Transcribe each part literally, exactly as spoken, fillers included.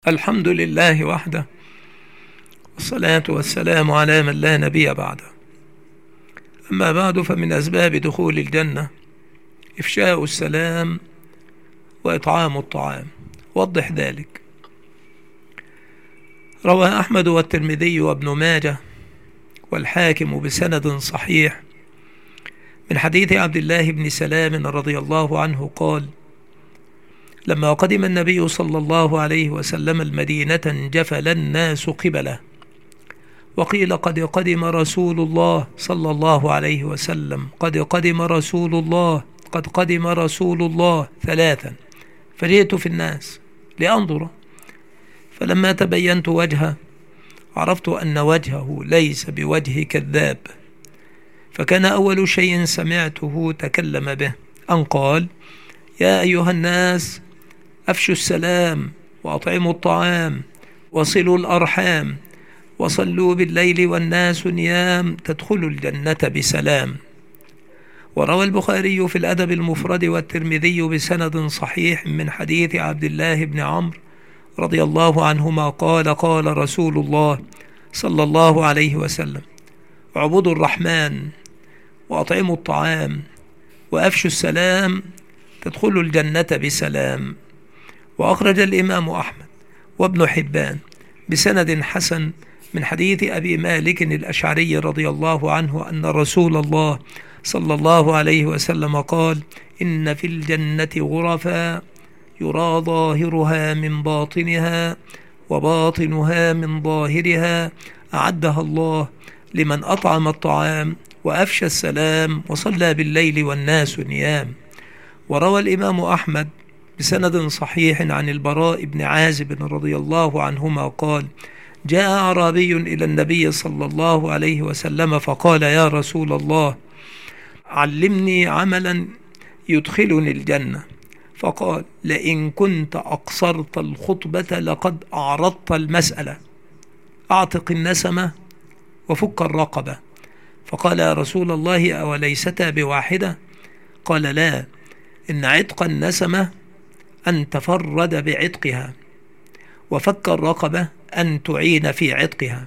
الحمد لله وحده، والصلاة والسلام على من لا نبي بعده. أما بعد، فمن أسباب دخول الجنة إفشاء السلام وإطعام الطعام. وضح ذلك. روى أحمد والترمذي وابن ماجه والحاكم بسند صحيح من حديث عبد الله بن سلام رضي الله عنه قال: لما قدم النبي صلى الله عليه وسلم المدينة انجفل الناس قبله، وقيل قد قدم رسول الله صلى الله عليه وسلم، قد قدم رسول الله، قد قدم رسول الله ثلاثا، فجئت في الناس لأنظر، فلما تبينت وجهه عرفت أن وجهه ليس بوجه كذاب، فكان أول شيء سمعته تكلم به أن قال: يا أيها الناس، أفشوا السلام وأطعموا الطعام وصلوا الأرحام وصلوا بالليل والناس نيام تدخلوا الجنة بسلام. وروى البخاري في الأدب المفرد والترمذي بسند صحيح من حديث عبد الله بن عمرو رضي الله عنهما قال: قال رسول الله صلى الله عليه وسلم: اعبدوا الرحمن وأطعموا الطعام وأفشوا السلام تدخلوا الجنة بسلام. وأخرج الإمام أحمد وابن حبان بسند حسن من حديث أبي مالك الأشعري رضي الله عنه أن رسول الله صلى الله عليه وسلم قال: إن في الجنة غرفا يرى ظاهرها من باطنها وباطنها من ظاهرها، أعدها الله لمن أطعم الطعام وأفشى السلام وصلى بالليل والناس نيام. وروى الإمام أحمد بسند صحيح عن البراء بن عازب رضي الله عنهما قال: جاء أعرابي إلى النبي صلى الله عليه وسلم فقال: يا رسول الله، علمني عملا يدخلني الجنة. فقال: لئن كنت أقصرت الخطبة لقد أعرضت المسألة، أعتق النسمة وفك الرقبة. فقال: يا رسول الله، أوليستا بواحدة؟ قال: لا، إن عتق النسمة أن تفرد بعتقها، وفك الرقبة أن تعين في عتقها،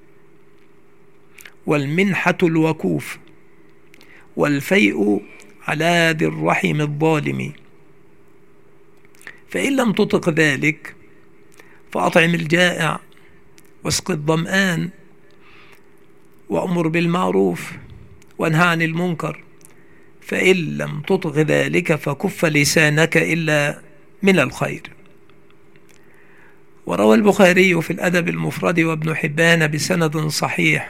والمنحة الوكوف، والفيء على ذي الرحم الظالم. فإن لم تطق ذلك فأطعم الجائع واسق الظمآن وأمر بالمعروف وانهى عن المنكر. فإن لم تطق ذلك فكف لسانك إلا من الخير. وروى البخاري في الأدب المفرد وابن حبان بسند صحيح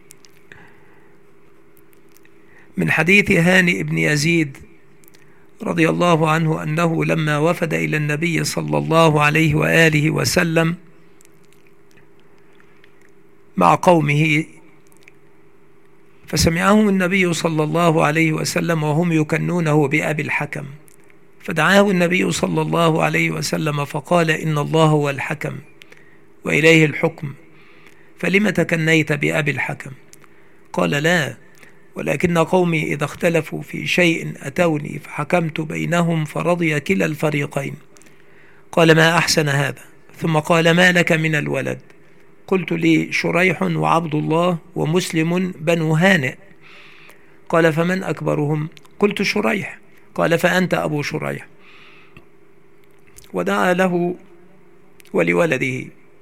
من حديث هانئ بن يزيد رضي الله عنه أنه لما وفد إلى النبي صلى الله عليه وآله وسلم مع قومه، فسمعهم النبي صلى الله عليه وسلم وهم يكنونه بأبي الحكم، فدعاه النبي صلى الله عليه وسلم فقال: إن الله هو الحكم وإليه الحكم، فلم تكنيت بأبي الحكم؟ قال: لا، ولكن قومي إذا اختلفوا في شيء أتوني فحكمت بينهم فرضي كلا الفريقين. قال: ما أحسن هذا. ثم قال: ما لك من الولد؟ قلت: لي شريح وعبد الله ومسلم بنو هانئ. قال: فمن أكبرهم؟ قلت: شريح. قال: فأنت أبو شريح. ودعا له ولولده.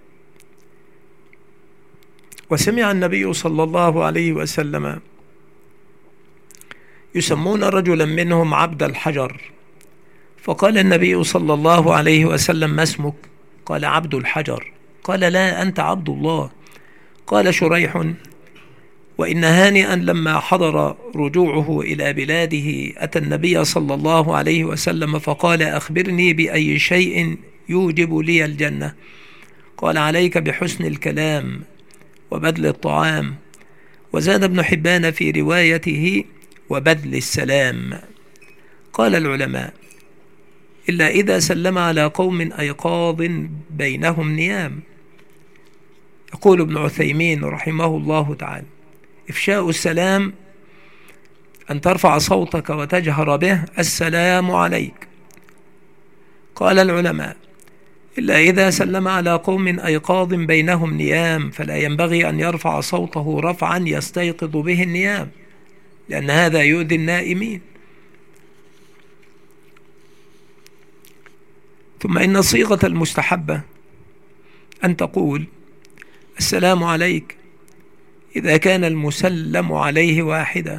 وسمع النبي صلى الله عليه وسلم يسمون رجلا منهم عبد الحجر، فقال النبي صلى الله عليه وسلم: ما اسمك؟ قال: عبد الحجر. قال: لا، أنت عبد الله. قال شريح: وإن هانئا لما حضر رجوعه إلى بلاده أتى النبي صلى الله عليه وسلم فقال: أخبرني بأي شيء يوجب لي الجنة؟ قال: عليك بحسن الكلام وبذل الطعام. وزاد ابن حبان في روايته: وبذل السلام. قال العلماء: إلا إذا سلم على قوم أيقاظ بينهم نيام. يقول ابن عثيمين رحمه الله تعالى: إفشاء السلام أن ترفع صوتك وتجهر به: السلام عليك. قال العلماء: إلا إذا سلم على قوم أيقاظ بينهم نيام، فلا ينبغي أن يرفع صوته رفعا يستيقظ به النيام، لأن هذا يؤذي النائمين. ثم إن الصيغة المستحبة أن تقول السلام عليك إذا كان المسلم عليه واحدا،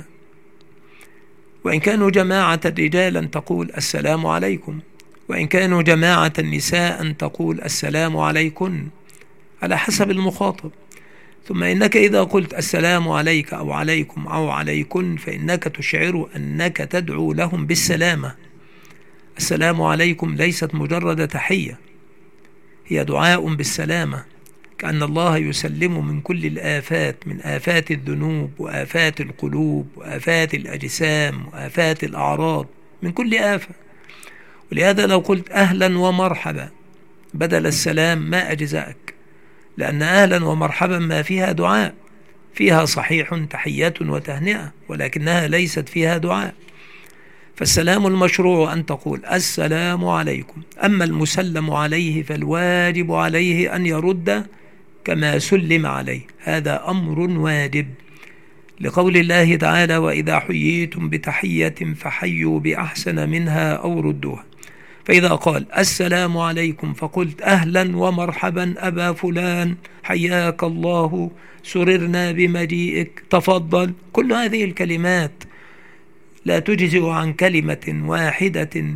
وإن كانوا جماعة رجالا تقول السلام عليكم، وإن كانوا جماعة نساء تقول السلام عليكن، على حسب المخاطب. ثم إنك إذا قلت السلام عليك أو عليكم أو عليكن فإنك تشعر أنك تدعو لهم بالسلامة. السلام عليكم ليست مجرد تحية، هي دعاء بالسلامة، كأن الله يسلم من كل الآفات، من آفات الذنوب وآفات القلوب وآفات الأجسام وآفات الأعراض، من كل آفة. ولهذا لو قلت أهلا ومرحبا بدل السلام ما أجزأك، لأن أهلا ومرحبا ما فيها دعاء، فيها صحيح تحية وتهنئة، ولكنها ليست فيها دعاء. فالسلام المشروع أن تقول السلام عليكم، أما المسلم عليه فالواجب عليه أن يرد كما سلم عليه، هذا أمر واجب، لقول الله تعالى وإذا حييتم بتحية فحيوا بأحسن منها أو ردوها. فإذا قال السلام عليكم فقلت أهلا ومرحبا أبا فلان حياك الله سررنا بمجيئك تفضل، كل هذه الكلمات لا تجزئ عن كلمة واحدة،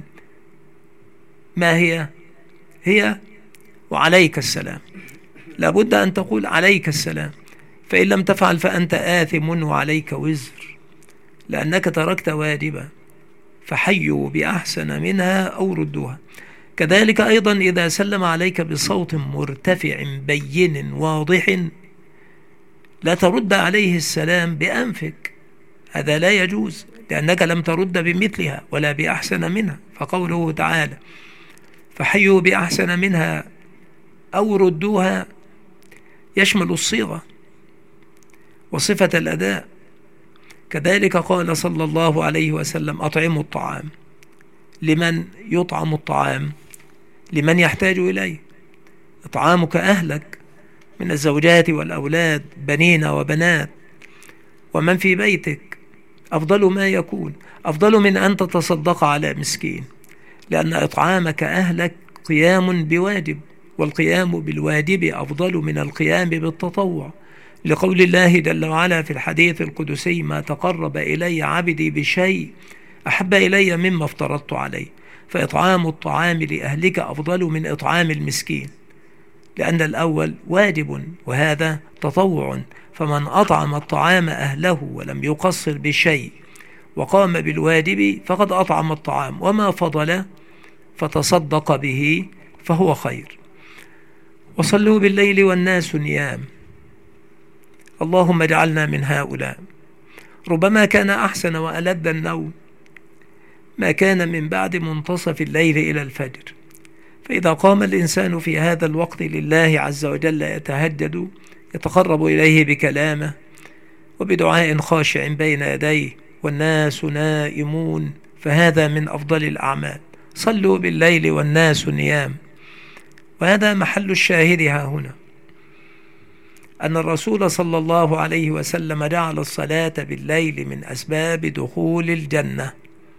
ما هي؟ هي وعليك السلام، لابد أن تقول عليك السلام، فإن لم تفعل فأنت آثم وعليك وزر، لأنك تركت واجبا، فحيوا بأحسن منها أو ردوها. كذلك أيضا إذا سلم عليك بصوت مرتفع بين واضح لا ترد عليه السلام بأنفك، هذا لا يجوز، لأنك لم ترد بمثلها ولا بأحسن منها. فقوله تعالى فحيوا بأحسن منها أو ردوها يشمل الصيغة وصفة الأداء. كذلك قال صلى الله عليه وسلم أطعموا الطعام. لمن يطعم الطعام؟ لمن يحتاج إليه. إطعامك أهلك من الزوجات والأولاد بنين وبنات ومن في بيتك أفضل ما يكون، أفضل من أن تتصدق على مسكين، لأن إطعامك أهلك قيام بواجب، والقيام بالواجب أفضل من القيام بالتطوع، لقول الله جل وعلا في الحديث القدسي ما تقرب إلي عبدي بشيء أحب إلي مما افترضت عليه. فإطعام الطعام لأهلك أفضل من إطعام المسكين، لأن الأول واجب وهذا تطوع، فمن أطعم الطعام أهله ولم يقصر بشيء وقام بالواجب فقد أطعم الطعام، وما فضل فتصدق به فهو خير. وصلوا بالليل والناس نيام، اللهم اجعلنا من هؤلاء. ربما كان أحسن وألذ النوم ما كان من بعد منتصف الليل إلى الفجر، فإذا قام الإنسان في هذا الوقت لله عز وجل يتهجد يتقرب إليه بكلامه وبدعاء خاشع بين يديه والناس نائمون، فهذا من أفضل الأعمال. صلوا بالليل والناس نيام. وهذا محل الشاهد ها هنا، أن الرسول صلى الله عليه وسلم جعل الصلاة بالليل من أسباب دخول الجنة.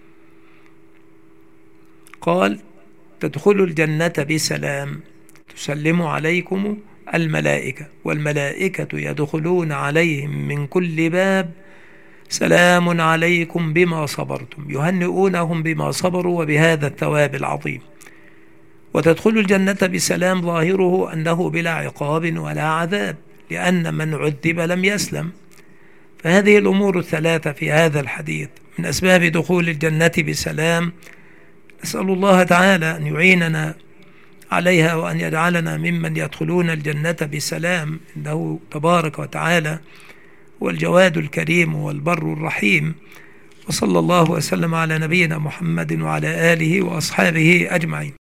قال تدخلوا الجنة بسلام تسلم عليكم الملائكة والملائكة يدخلون عليهم من كل باب سلام عليكم بما صبرتم، يهنئونهم بما صبروا وبهذا الثواب العظيم. وتدخل الجنة بسلام ظاهره أنه بلا عقاب ولا عذاب، لأن من عذب لم يسلم. فهذه الأمور الثلاثة في هذا الحديث من أسباب دخول الجنة بسلام، نسأل الله تعالى أن يعيننا عليها وأن يجعلنا ممن يدخلون الجنة بسلام، إنه تبارك وتعالى هو الجواد الكريم والبر الرحيم. وصلى الله وسلم على نبينا محمد وعلى آله وأصحابه أجمعين.